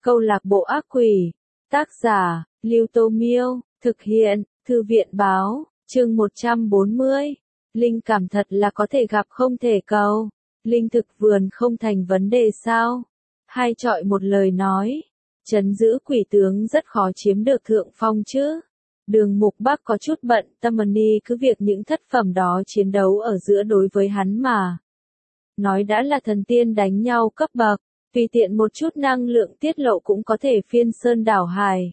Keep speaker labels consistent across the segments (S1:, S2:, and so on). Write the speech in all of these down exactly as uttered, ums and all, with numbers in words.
S1: Câu lạc bộ ác quỷ. Tác giả, Lưu Tô Miêu. Thực hiện, Thư viện báo. Chương một trăm bốn mươi. Linh cảm thật là có thể gặp không thể cầu. Linh thực vườn không thành vấn đề sao? Hai chọi một lời nói. Trấn giữ quỷ tướng rất khó chiếm được thượng phong chứ. Đường Mục Bắc có chút bận tâm ni cứ việc những thất phẩm đó chiến đấu ở giữa đối với hắn mà. Nói đã là thần tiên đánh nhau cấp bậc, tùy tiện một chút năng lượng tiết lộ cũng có thể phiên sơn đảo hải.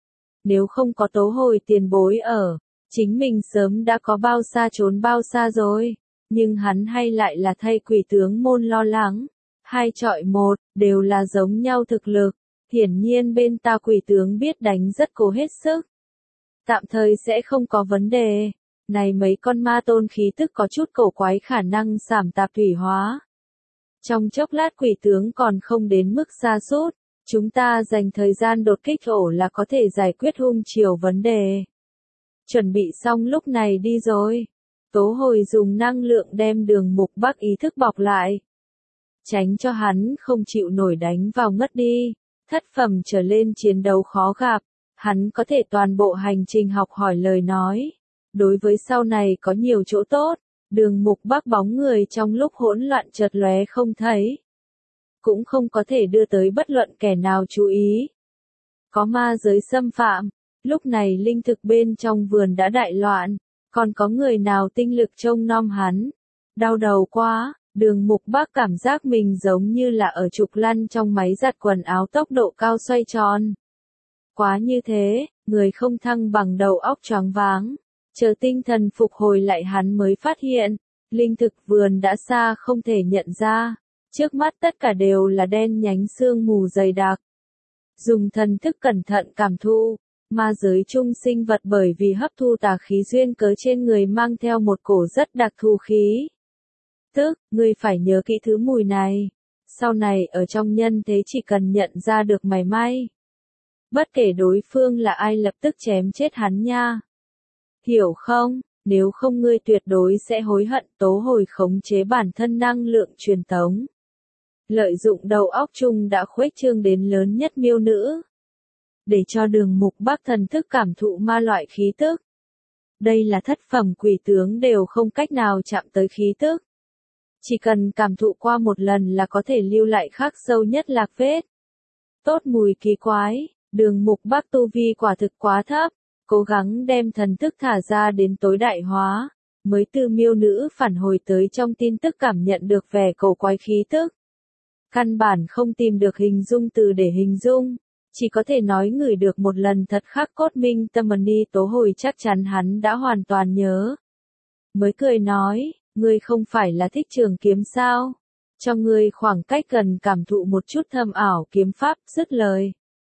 S1: Nếu không có tố hồi tiền bối ở, chính mình sớm đã có bao xa trốn bao xa rồi. Nhưng hắn hay lại là thay quỷ tướng môn lo lắng. Hai chọi một, đều là giống nhau thực lực. Hiển nhiên bên ta quỷ tướng biết đánh rất cố hết sức. Tạm thời sẽ không có vấn đề. Này mấy con ma tôn khí tức có chút cổ quái khả năng giảm tạp thủy hóa. Trong chốc lát quỷ tướng còn không đến mức xa sút, chúng ta dành thời gian đột kích ổ là có thể giải quyết hung chiều vấn đề. Chuẩn bị xong lúc này đi rồi. Tố hồi dùng năng lượng đem Đường Mục Bắc ý thức bọc lại. Tránh cho hắn không chịu nổi đánh vào ngất đi. Thất phẩm trở lên chiến đấu khó gặp. Hắn có thể toàn bộ hành trình học hỏi lời nói. Đối với sau này có nhiều chỗ tốt. Đường Mục Bắc bóng người trong lúc hỗn loạn chợt lóe không thấy. Cũng không có thể đưa tới bất luận kẻ nào chú ý. Có ma giới xâm phạm. Lúc này linh thực bên trong vườn đã đại loạn. Còn có người nào tinh lực trông nom hắn. Đau đầu quá. Đường Mục Bắc cảm giác mình giống như là ở trục lăn trong máy giặt quần áo tốc độ cao xoay tròn. Quá như thế, người không thăng bằng đầu óc choáng váng. Chờ tinh thần phục hồi lại hắn mới phát hiện, linh thực vườn đã xa không thể nhận ra. Trước mắt tất cả đều là đen nhánh sương mù dày đặc. Dùng thần thức cẩn thận cảm thụ, ma giới chung sinh vật bởi vì hấp thu tà khí duyên cớ trên người mang theo một cổ rất đặc thù khí. Tức, ngươi phải nhớ kỹ thứ mùi này. Sau này ở trong nhân thế chỉ cần nhận ra được mảy may. Bất kể đối phương là ai lập tức chém chết hắn nha. Hiểu không? Nếu không ngươi tuyệt đối sẽ hối hận. Tố hồi khống chế bản thân năng lượng truyền tống. Lợi dụng đầu óc chung đã khuếch trương đến lớn nhất miêu nữ. Để cho Đường Mục Bắc thần thức cảm thụ ma loại khí tức. Đây là thất phẩm quỷ tướng đều không cách nào chạm tới khí tức. Chỉ cần cảm thụ qua một lần là có thể lưu lại khắc sâu nhất lạc vết. Tốt mùi kỳ quái, Đường Mục Bắc tu vi quả thực quá thấp, cố gắng đem thần thức thả ra đến tối đại hóa, mới từ miêu nữ phản hồi tới trong tin tức cảm nhận được vẻ cổ quái khí tức. Căn bản không tìm được hình dung từ để hình dung, chỉ có thể nói ngửi được một lần thật khắc cốt minh tâm ni. Tố hồi chắc chắn hắn đã hoàn toàn nhớ. Mới cười nói, ngươi không phải là thích trường kiếm sao? Cho ngươi khoảng cách gần cảm thụ một chút thâm ảo kiếm pháp. Dứt lời.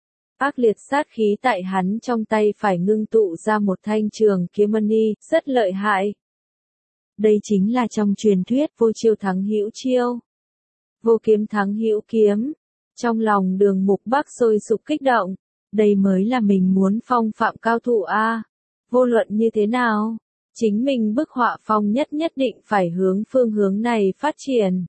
S1: Ác liệt sát khí tại hắn trong tay phải ngưng tụ ra một thanh trường kiếm ni, rất lợi hại. Đây chính là trong truyền thuyết vô chiêu thắng hữu chiêu. Vô kiếm thắng hữu kiếm. Trong lòng Đường Mục Bắc sôi sục kích động. Đây mới là mình muốn phong phạm cao thủ a. Vô luận như thế nào, chính mình bức họa phong nhất nhất định phải hướng phương hướng này phát triển.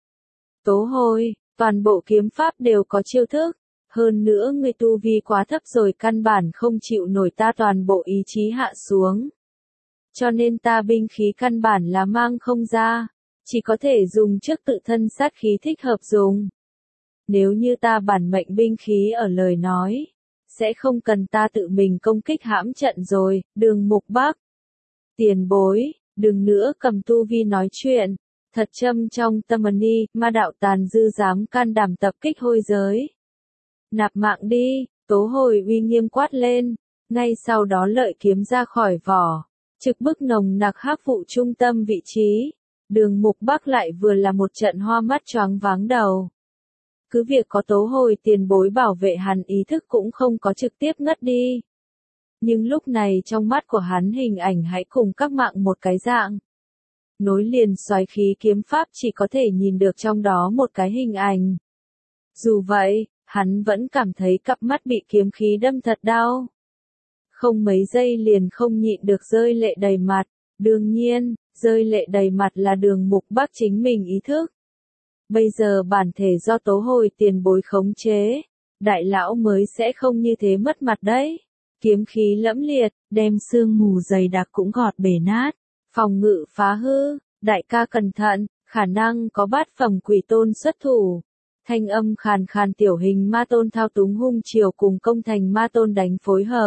S1: Tố hồi, toàn bộ kiếm pháp đều có chiêu thức. Hơn nữa ngươi tu vi quá thấp rồi, căn bản không chịu nổi ta toàn bộ ý chí hạ xuống. Cho nên ta binh khí căn bản là mang không ra. Chỉ có thể dùng trước tự thân sát khí thích hợp dùng. Nếu như ta bản mệnh binh khí ở lời nói, sẽ không cần ta tự mình công kích hãm trận rồi. Đường Mục Bắc. Tiền bối, đừng nữa cầm tu vi nói chuyện. Thật châm trong tâm ni, ma đạo tàn dư dám can đảm tập kích hôi giới. Nạp mạng đi, tố hồi uy nghiêm quát lên. Ngay sau đó lợi kiếm ra khỏi vỏ. Trực bức nồng nặc hắc vụ trung tâm vị trí. Đường Mục Bắc lại vừa là một trận hoa mắt choáng váng đầu. Cứ việc có tố hồi tiền bối bảo vệ hắn ý thức cũng không có trực tiếp ngất đi. Nhưng lúc này trong mắt của hắn hình ảnh hãy cùng các mạng một cái dạng. Nối liền xoáy khí kiếm pháp chỉ có thể nhìn được trong đó một cái hình ảnh. Dù vậy, hắn vẫn cảm thấy cặp mắt bị kiếm khí đâm thật đau. Không mấy giây liền không nhịn được rơi lệ đầy mặt. Đương nhiên, rơi lệ đầy mặt là Đường Mục Bắc chính mình ý thức. Bây giờ bản thể do tố hồi tiền bối khống chế. đại lão mới sẽ không như thế mất mặt đấy. Kiếm khí lẫm liệt, đem sương mù dày đặc cũng gọt bể nát, phòng ngự phá hư, đại ca cẩn thận, khả năng có bát phẩm quỷ tôn xuất thủ. Thanh âm khàn khàn tiểu hình ma tôn thao túng hung chiều cùng công thành ma tôn đánh phối hợp.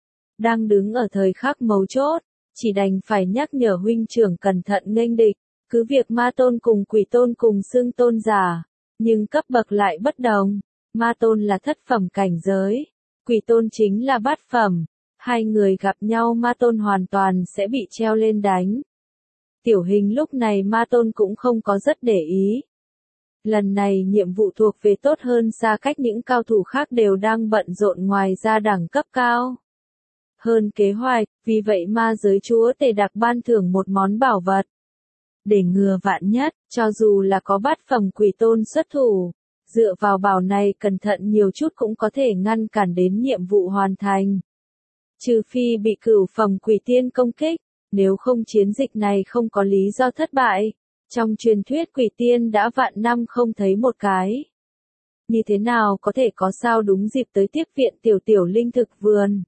S1: Đang đứng ở thời khắc mấu chốt, chỉ đành phải nhắc nhở huynh trưởng cẩn thận nghênh địch, cứ việc ma tôn cùng quỷ tôn cùng xưng tôn giả, nhưng cấp bậc lại bất đồng, ma tôn là thất phẩm cảnh giới, quỷ tôn chính là bát phẩm, hai người gặp nhau ma tôn hoàn toàn sẽ bị treo lên đánh. Tiểu hình lúc này ma tôn cũng không có rất để ý. Lần này nhiệm vụ thuộc về tốt hơn xa cách những cao thủ khác đều đang bận rộn ngoài ra đẳng cấp cao. Hơn kế hoạch, vì vậy ma giới chúa tể đặc ban thưởng một món bảo vật. Để ngừa vạn nhất, cho dù là có bát phẩm quỷ tôn xuất thủ, dựa vào bảo này cẩn thận nhiều chút cũng có thể ngăn cản đến nhiệm vụ hoàn thành. Trừ phi bị cửu phẩm quỷ tiên công kích, nếu không chiến dịch này không có lý do thất bại. Trong truyền thuyết quỷ tiên đã vạn năm không thấy một cái. Như thế nào có thể có sao đúng dịp tới tiếp viện tiểu tiểu linh thực vườn.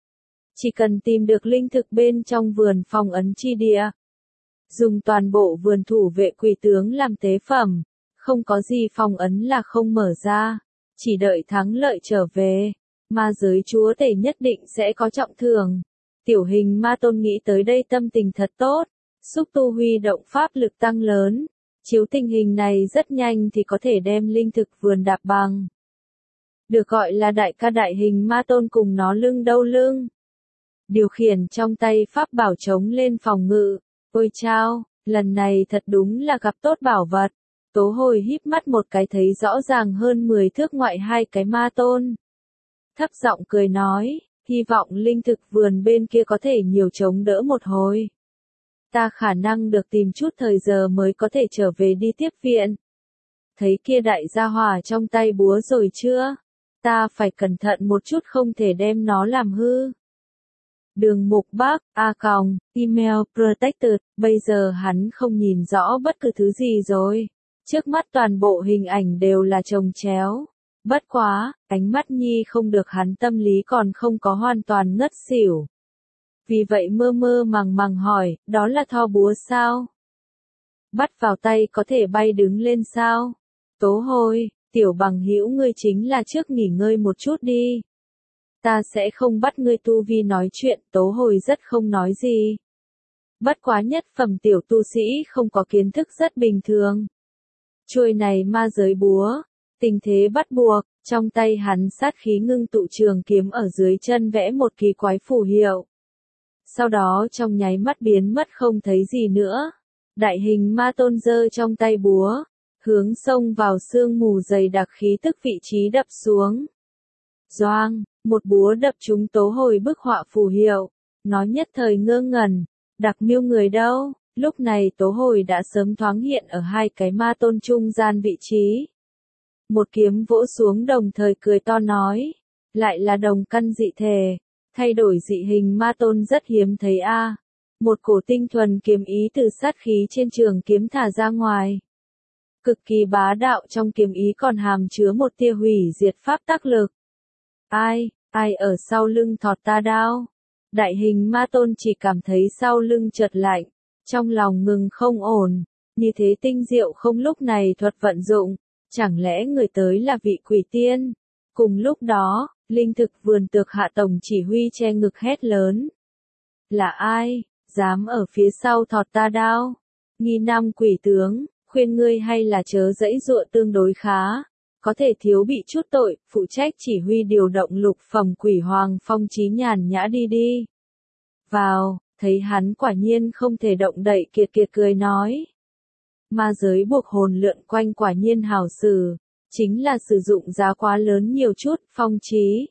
S1: Chỉ cần tìm được linh thực bên trong vườn phong ấn chi địa. Dùng toàn bộ vườn thủ vệ quỷ tướng làm tế phẩm. Không có gì phong ấn là không mở ra. Chỉ đợi thắng lợi trở về. Ma giới chúa tể nhất định sẽ có trọng thưởng. Tiểu hình ma tôn nghĩ tới đây tâm tình thật tốt. Xúc tu huy động pháp lực tăng lớn. Chiếu tình hình này rất nhanh thì có thể đem linh thực vườn đạp bằng. Được gọi là đại ca đại hình ma tôn cùng nó lưng đâu lưng. Điều khiển trong tay pháp bảo chống lên phòng ngự. Ôi chao, lần này thật đúng là gặp tốt bảo vật. Tố hồi híp mắt một cái thấy rõ ràng hơn mười thước ngoại hai cái ma tôn. Thấp giọng cười nói, hy vọng linh thực vườn bên kia có thể nhiều chống đỡ một hồi. Ta khả năng được tìm chút thời giờ mới có thể trở về đi tiếp viện. Thấy kia đại gia hỏa trong tay búa rồi chưa? Ta phải cẩn thận một chút không thể đem nó làm hư. Đường Mục Bác, A Còng, email protected, bây giờ hắn không nhìn rõ bất cứ thứ gì rồi. Trước mắt toàn bộ hình ảnh đều là chồng chéo. Bất quá, ánh mắt nhi không được hắn tâm lý còn không có hoàn toàn ngất xỉu. Vì vậy mơ mơ màng màng hỏi, đó là tho búa sao? Bắt vào tay có thể bay đứng lên sao? Tố hồi, tiểu bằng hữu ngươi chính là trước nghỉ ngơi một chút đi. Ta sẽ không bắt ngươi tu vi nói chuyện, tố hồi rất không nói gì. Bất quá nhất phẩm tiểu tu sĩ không có kiến thức rất bình thường. Chuôi này ma giới búa, tình thế bắt buộc, trong tay hắn sát khí ngưng tụ trường kiếm ở dưới chân vẽ một kỳ quái phù hiệu. Sau đó trong nháy mắt biến mất không thấy gì nữa. Đại hình ma tôn giơ trong tay búa, hướng xông vào sương mù dày đặc khí tức vị trí đập xuống. Doang, một búa đập trúng tố hồi bức họa phù hiệu. Nó nhất thời ngơ ngẩn, đặc miêu người đâu, lúc này tố hồi đã sớm thoáng hiện ở hai cái ma tôn trung gian vị trí. Một kiếm vỗ xuống đồng thời cười to nói, lại là đồng căn dị thể. Thay đổi dị hình ma tôn rất hiếm thấy a. À. Một cổ tinh thuần kiếm ý từ sát khí trên trường kiếm thả ra ngoài. Cực kỳ bá đạo trong kiếm ý còn hàm chứa một tia hủy diệt pháp tác lực. Ai, ai ở sau lưng thọt ta đao? Đại hình ma tôn chỉ cảm thấy sau lưng chợt lạnh, trong lòng ngừng không ổn, như thế tinh diệu không lúc này thuật vận dụng, chẳng lẽ người tới là vị quỷ tiên? Cùng lúc đó, linh thực vườn tược hạ tổng chỉ huy che ngực hét lớn. Là ai, dám ở phía sau thọt ta đao? Nghi năm quỷ tướng, khuyên ngươi hay là chớ dãy dụa tương đối khá. Có thể thiếu bị chút tội, phụ trách chỉ huy điều động lục phẩm quỷ hoàng phong trí nhàn nhã đi đi. Vào, thấy hắn quả nhiên không thể động đậy kiệt kiệt cười nói. Ma giới buộc hồn lượn quanh quả nhiên hảo sử, chính là sử dụng giá quá lớn nhiều chút, phong trí.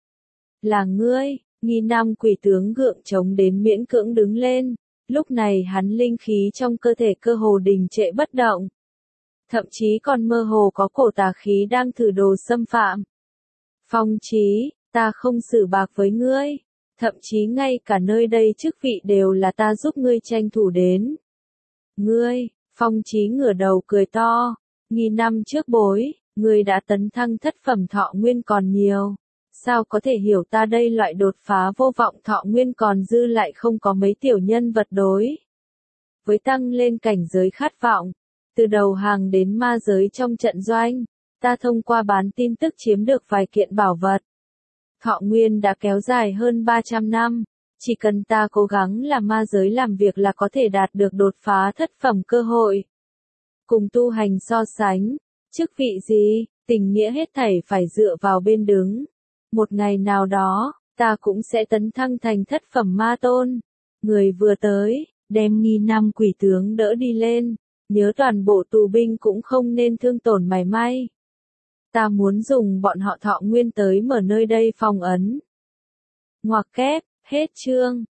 S1: Là ngươi, nghi năm quỷ tướng gượng chống đến miễn cưỡng đứng lên, lúc này hắn linh khí trong cơ thể cơ hồ đình trệ bất động. Thậm chí còn mơ hồ có cổ tà khí đang thử đồ xâm phạm. Phong trí, ta không xử bạc với ngươi, thậm chí ngay cả nơi đây chức vị đều là ta giúp ngươi tranh thủ đến. Ngươi, phong trí ngửa đầu cười to, nghi năm trước bối, Ngươi đã tấn thăng thất phẩm thọ nguyên còn nhiều. Sao có thể hiểu ta đây loại đột phá vô vọng thọ nguyên còn dư lại không có mấy tiểu nhân vật đối. Với tăng lên cảnh giới khát vọng, từ đầu hàng đến ma giới trong trận doanh, ta thông qua bán tin tức chiếm được vài kiện bảo vật. Thọ nguyên đã kéo dài hơn ba trăm năm, chỉ cần ta cố gắng làm ma giới làm việc là có thể đạt được đột phá thất phẩm cơ hội. Cùng tu hành so sánh, chức vị gì, tình nghĩa hết thảy phải dựa vào bên đứng. Một ngày nào đó, ta cũng sẽ tấn thăng thành thất phẩm ma tôn. Người vừa tới, đem nghi năm quỷ tướng đỡ đi lên, nhớ toàn bộ tù binh cũng không nên thương tổn mảy may. Ta muốn dùng bọn họ thọ nguyên tới mở nơi đây phong ấn. Ngoặc kép, hết chương.